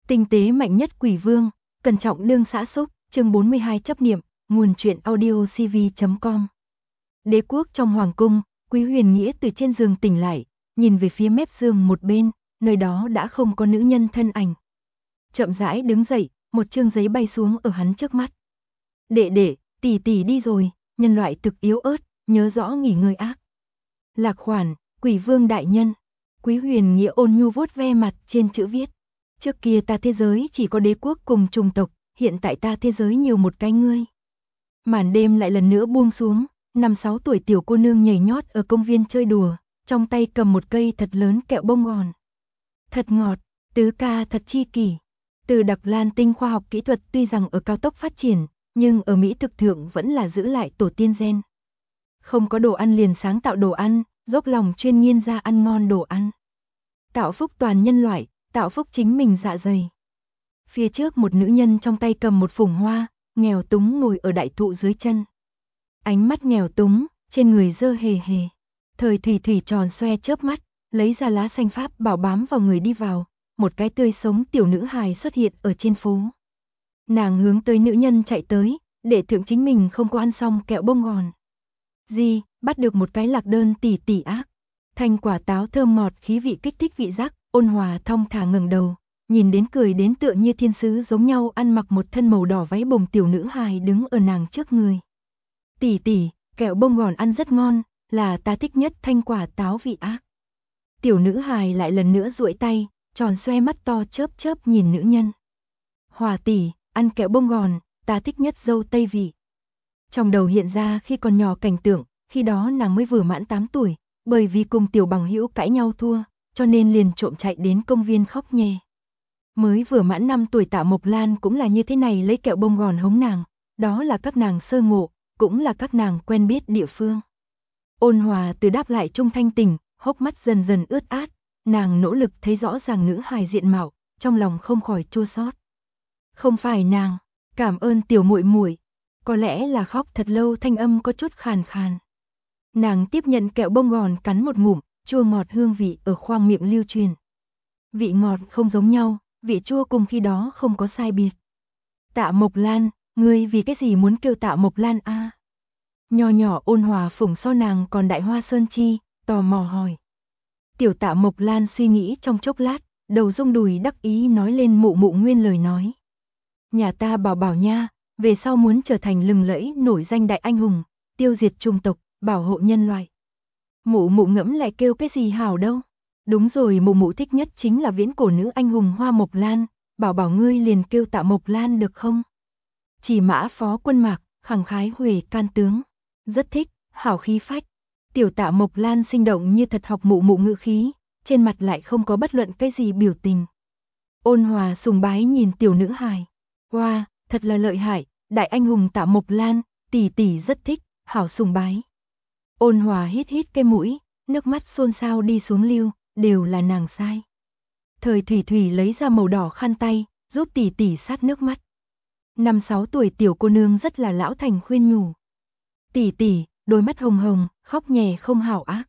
Tinh tế mạnh nhất quỷ vương, cẩn trọng đương xã xúc, chương 42 chấp niệm, nguồn truyện audio cv.com. Đế quốc trong hoàng cung, Quý Huyền Nghĩa từ trên giường tỉnh lại, nhìn về phía mép giường một bên, nơi đó đã không có nữ nhân thân ảnh. Chậm rãi đứng dậy, một chương giấy bay xuống ở hắn trước mắt. Đệ đệ, tỷ tỷ đi rồi, nhân loại thực yếu ớt, nhớ rõ nghỉ ngơi ác. Lạc khoản, quỷ vương đại nhân. Quý Huyền Nghĩa ôn nhu vuốt ve mặt trên chữ viết. Trước kia ta thế giới chỉ có đế quốc cùng chủng tộc, hiện tại ta thế giới nhiều một cái ngươi. Màn đêm lại lần nữa buông xuống, 5-6 tuổi tiểu cô nương nhảy nhót ở công viên chơi đùa, trong tay cầm một cây thật lớn kẹo bông gòn. Thật ngọt, tứ ca thật chi kỷ. Từ Đặc Lan Tinh khoa học kỹ thuật tuy rằng ở cao tốc phát triển, nhưng ở Mỹ thực thượng vẫn là giữ lại tổ tiên gen. Không có đồ ăn liền sáng tạo đồ ăn, dốc lòng chuyên nghiên ra ăn ngon đồ ăn. Tạo phúc toàn nhân loại, tạo phúc chính mình dạ dày. Phía trước một nữ nhân trong tay cầm một phủng hoa, nghèo túng ngồi ở đại thụ dưới chân. Ánh mắt nghèo túng, trên người dơ hề hề. Thời thủy thủy tròn xoe chớp mắt, lấy ra lá xanh pháp bảo bám vào người đi vào, một cái tươi sống tiểu nữ hài xuất hiện ở trên phố. Nàng hướng tới nữ nhân chạy tới, để thượng chính mình không có ăn xong kẹo bông gòn. Di, bắt được một cái lạc đơn tỉ tỉ ác. Thanh quả táo thơm ngọt khí vị kích thích vị giác, ôn hòa thong thả ngẩng đầu, nhìn đến cười đến tựa như thiên sứ giống nhau ăn mặc một thân màu đỏ váy bồng tiểu nữ hài đứng ở nàng trước người. Tỷ tỷ, kẹo bông gòn ăn rất ngon, là ta thích nhất thanh quả táo vị ác. Tiểu nữ hài lại lần nữa duỗi tay, tròn xoe mắt to chớp chớp nhìn nữ nhân. Hòa tỷ, ăn kẹo bông gòn, ta thích nhất dâu tây vị. Trong đầu hiện ra khi còn nhỏ cảnh tượng, khi đó nàng mới vừa mãn 8 tuổi, bởi vì cùng tiểu bằng hữu cãi nhau thua, cho nên liền trộm chạy đến công viên khóc nhè. Mới vừa mãn 5 tuổi Tạ Mộc Lan cũng là như thế này lấy kẹo bông gòn hống nàng, đó là các nàng sơ ngộ, cũng là các nàng quen biết địa phương. Ôn hòa từ đáp lại trung thanh tình, hốc mắt dần dần ướt át, nàng nỗ lực thấy rõ ràng nữ hài diện mạo, trong lòng không khỏi chua xót. Không phải nàng, cảm ơn tiểu muội muội. Có lẽ là khóc thật lâu thanh âm có chút khàn khàn. Nàng tiếp nhận kẹo bông gòn cắn một ngụm, chua ngọt hương vị ở khoang miệng lưu truyền. Vị ngọt không giống nhau, vị chua cùng khi đó không có sai biệt. Tạ Mộc Lan, ngươi vì cái gì muốn kêu Tạ Mộc Lan a? Nho nhỏ ôn hòa phủng so nàng còn đại hoa sơn chi, tò mò hỏi. Tiểu Tạ Mộc Lan suy nghĩ trong chốc lát, đầu rung đùi đắc ý nói lên mụ mụ nguyên lời nói. Nhà ta bảo bảo nha, về sau muốn trở thành lừng lẫy nổi danh đại anh hùng, tiêu diệt chủng tộc, bảo hộ nhân loại. Mụ mụ ngẫm lại kêu cái gì hảo đâu. Đúng rồi, mụ mụ thích nhất chính là viễn cổ nữ anh hùng Hoa Mộc Lan, bảo bảo ngươi liền kêu Tạ Mộc Lan được không? Chỉ mã phó quân mạc, khẳng khái huề can tướng. Rất thích, hảo khí phách. Tiểu Tạ Mộc Lan sinh động như thật học mụ mụ ngữ khí, trên mặt lại không có bất luận cái gì biểu tình. Ôn hòa sùng bái nhìn tiểu nữ hài. Wow, thật là lợi hại, đại anh hùng Tạ Mộc Lan, tỷ tỷ rất thích, hảo sùng bái. Ôn hòa hít hít cái mũi, nước mắt xôn xao đi xuống lưu, đều là nàng sai. Thời thủy thủy lấy ra màu đỏ khăn tay, giúp tỷ tỷ sát nước mắt. 5-6 tuổi tiểu cô nương rất là lão thành khuyên nhủ. Tỷ tỷ, đôi mắt hồng hồng, khóc nhè không hảo ác.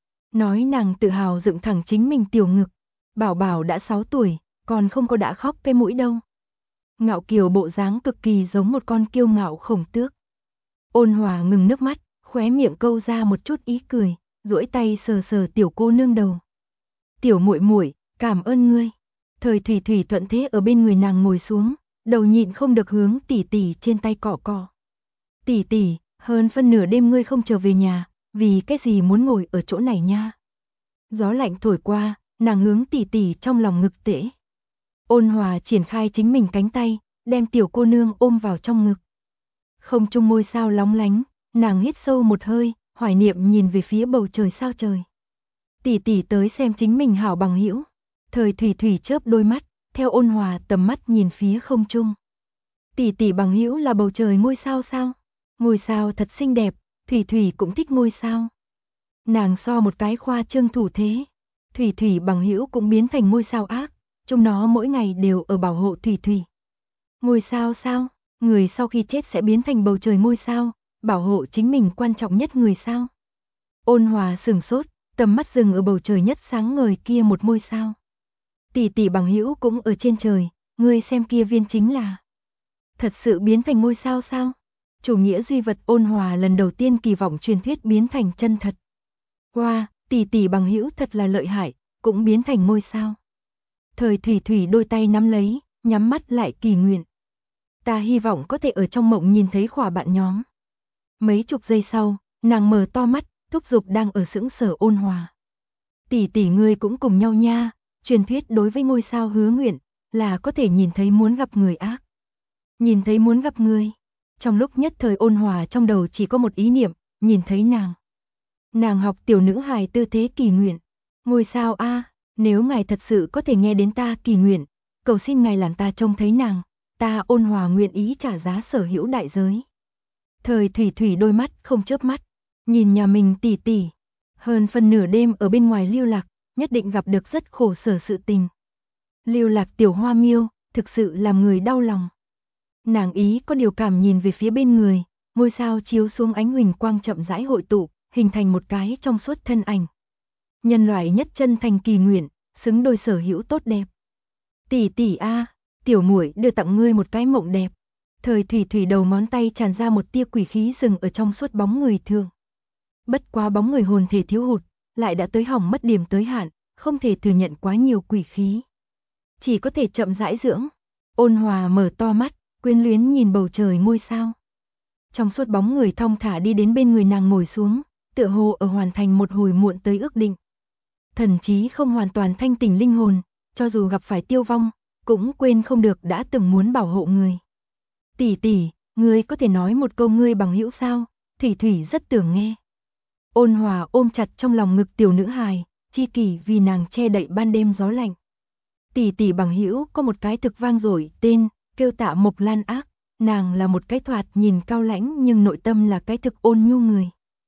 Nói nàng tự hào dựng thẳng chính mình tiểu ngực. Bảo bảo đã 6 tuổi, còn không có đã khóc cái mũi đâu. Ngạo kiều bộ dáng cực kỳ giống một con kiêu ngạo khổng tước. Ôn hòa ngừng nước mắt, khóe miệng câu ra một chút ý cười, duỗi tay sờ sờ tiểu cô nương đầu. Tiểu muội muội, cảm ơn ngươi. Thời thủy thủy thuận thế ở bên người nàng ngồi xuống, đầu nhịn không được hướng tỷ tỷ trên tay cọ cọ. Tỷ tỷ, hơn phân nửa đêm ngươi không trở về nhà, vì cái gì muốn ngồi ở chỗ này nha? Gió lạnh thổi qua, nàng hướng tỷ tỷ trong lòng ngực tễ. Ôn hòa triển khai chính mình cánh tay, đem tiểu cô nương ôm vào trong ngực. Không trung ngôi sao lóng lánh, nàng hít sâu một hơi, hoài niệm nhìn về phía bầu trời sao trời. Tỷ tỷ tới xem chính mình hảo bằng hữu. Thời thủy thủy chớp đôi mắt, theo ôn hòa tầm mắt nhìn phía không trung. Tỷ tỷ bằng hữu là bầu trời ngôi sao sao? Ngôi sao thật xinh đẹp, thủy thủy cũng thích ngôi sao. Nàng so một cái khoa trương thủ thế. Thủy thủy bằng hữu cũng biến thành ngôi sao ác, chúng nó mỗi ngày đều ở bảo hộ thủy thủy. Ngôi sao sao? Người sau khi chết sẽ biến thành bầu trời ngôi sao, bảo hộ chính mình quan trọng nhất người sao? Ôn hòa sửng sốt, tầm mắt dừng ở bầu trời nhất sáng ngời kia một ngôi sao. Tỷ tỷ bằng hữu cũng ở trên trời, ngươi xem kia viên chính là thật sự biến thành ngôi sao sao? Chủ nghĩa duy vật Ôn Hòa lần đầu tiên kỳ vọng truyền thuyết biến thành chân thật. Wow, tỷ tỷ bằng hữu thật là lợi hại, cũng biến thành ngôi sao. Thời Thủy Thủy đôi tay nắm lấy, nhắm mắt lại kỳ nguyện. Ta hy vọng có thể ở trong mộng nhìn thấy khỏa bạn nhóm. Mấy chục giây sau, nàng mở to mắt, thúc giục đang ở sững sờ Ôn Hòa. Tỷ tỷ ngươi cũng cùng nhau nha, truyền thuyết đối với ngôi sao hứa nguyện là có thể nhìn thấy muốn gặp người ác. Nhìn thấy muốn gặp người. Trong lúc nhất thời Ôn Hòa trong đầu chỉ có một ý niệm, nhìn thấy nàng. Nàng học tiểu nữ hài tư thế kỳ nguyện. Ngôi sao a, nếu ngài thật sự có thể nghe đến ta kỳ nguyện, cầu xin ngài làm ta trông thấy nàng, ta Ôn Hòa nguyện ý trả giá sở hữu đại giới. Thời Thủy Thủy đôi mắt không chớp mắt, nhìn nhà mình tỷ tỷ. Hơn phân nửa đêm ở bên ngoài lưu lạc, nhất định gặp được rất khổ sở sự tình. Lưu lạc tiểu hoa miêu, thực sự làm người đau lòng. Nàng ý có điều cảm nhìn về phía bên người, ngôi sao chiếu xuống ánh huỳnh quang chậm rãi hội tụ, hình thành một cái trong suốt thân ảnh. Nhân loại nhất chân thành kỳ nguyện, xứng đôi sở hữu tốt đẹp. Tỷ tỷ a, tiểu muội đưa tặng ngươi một cái mộng đẹp. Thời Thủy Thủy đầu ngón tay tràn ra một tia quỷ khí dừng ở trong suốt bóng người thường. Bất quá bóng người hồn thể thiếu hụt, lại đã tới hỏng mất điểm tới hạn, không thể thừa nhận quá nhiều quỷ khí. Chỉ có thể chậm rãi dưỡng. Ôn Hòa mở to mắt, quyến luyến nhìn bầu trời ngôi sao. Trong suốt bóng người thong thả đi đến bên người nàng ngồi xuống, tựa hồ ở hoàn thành một hồi muộn tới ước định. Thần trí không hoàn toàn thanh tỉnh linh hồn, cho dù gặp phải tiêu vong, cũng quên không được đã từng muốn bảo hộ người. Tỷ tỷ, ngươi có thể nói một câu ngươi bằng hữu sao? Thủy Thủy rất tưởng nghe. Ôn Hòa ôm chặt trong lòng ngực tiểu nữ hài, chi kỷ vì nàng che đậy ban đêm gió lạnh. Tỷ tỷ bằng hữu có một cái thực vang dội tên, kêu Tạ Mộc Lan Ác, nàng là một cái thoạt nhìn cao lãnh nhưng nội tâm là cái thực ôn nhu người.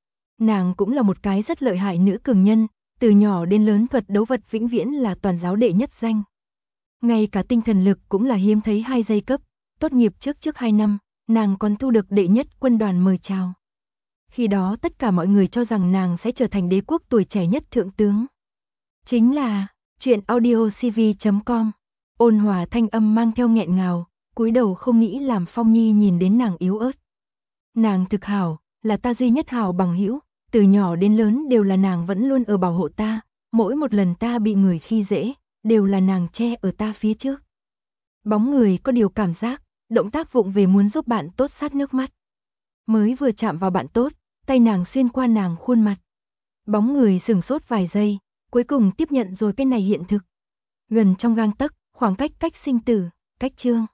Nàng cũng là một cái rất lợi hại nữ cường nhân, từ nhỏ đến lớn thuật đấu vật vĩnh viễn là toàn giáo đệ nhất danh. Ngay cả tinh thần lực cũng là hiếm thấy 2 giây cấp, tốt nghiệp trước 2 năm, nàng còn thu được đệ nhất quân đoàn mời chào. Khi đó tất cả mọi người cho rằng nàng sẽ trở thành đế quốc tuổi trẻ nhất thượng tướng. Chính là, truyện audiocv.com. Ôn Hòa thanh âm mang theo nghẹn ngào, cúi đầu không nghĩ làm Phong Nhi nhìn đến nàng yếu ớt. Nàng thực hảo, là ta duy nhất hảo bằng hữu, từ nhỏ đến lớn đều là nàng vẫn luôn ở bảo hộ ta, mỗi một lần ta bị người khi dễ, đều là nàng che ở ta phía trước. Bóng người có điều cảm giác, động tác vụng về muốn giúp bạn tốt sát nước mắt. Mới vừa chạm vào bạn tốt, tay nàng xuyên qua nàng khuôn mặt. Bóng người sửng sốt vài giây, cuối cùng tiếp nhận rồi cái này hiện thực. Gần trong gang tấc, khoảng cách cách sinh tử, cách chương.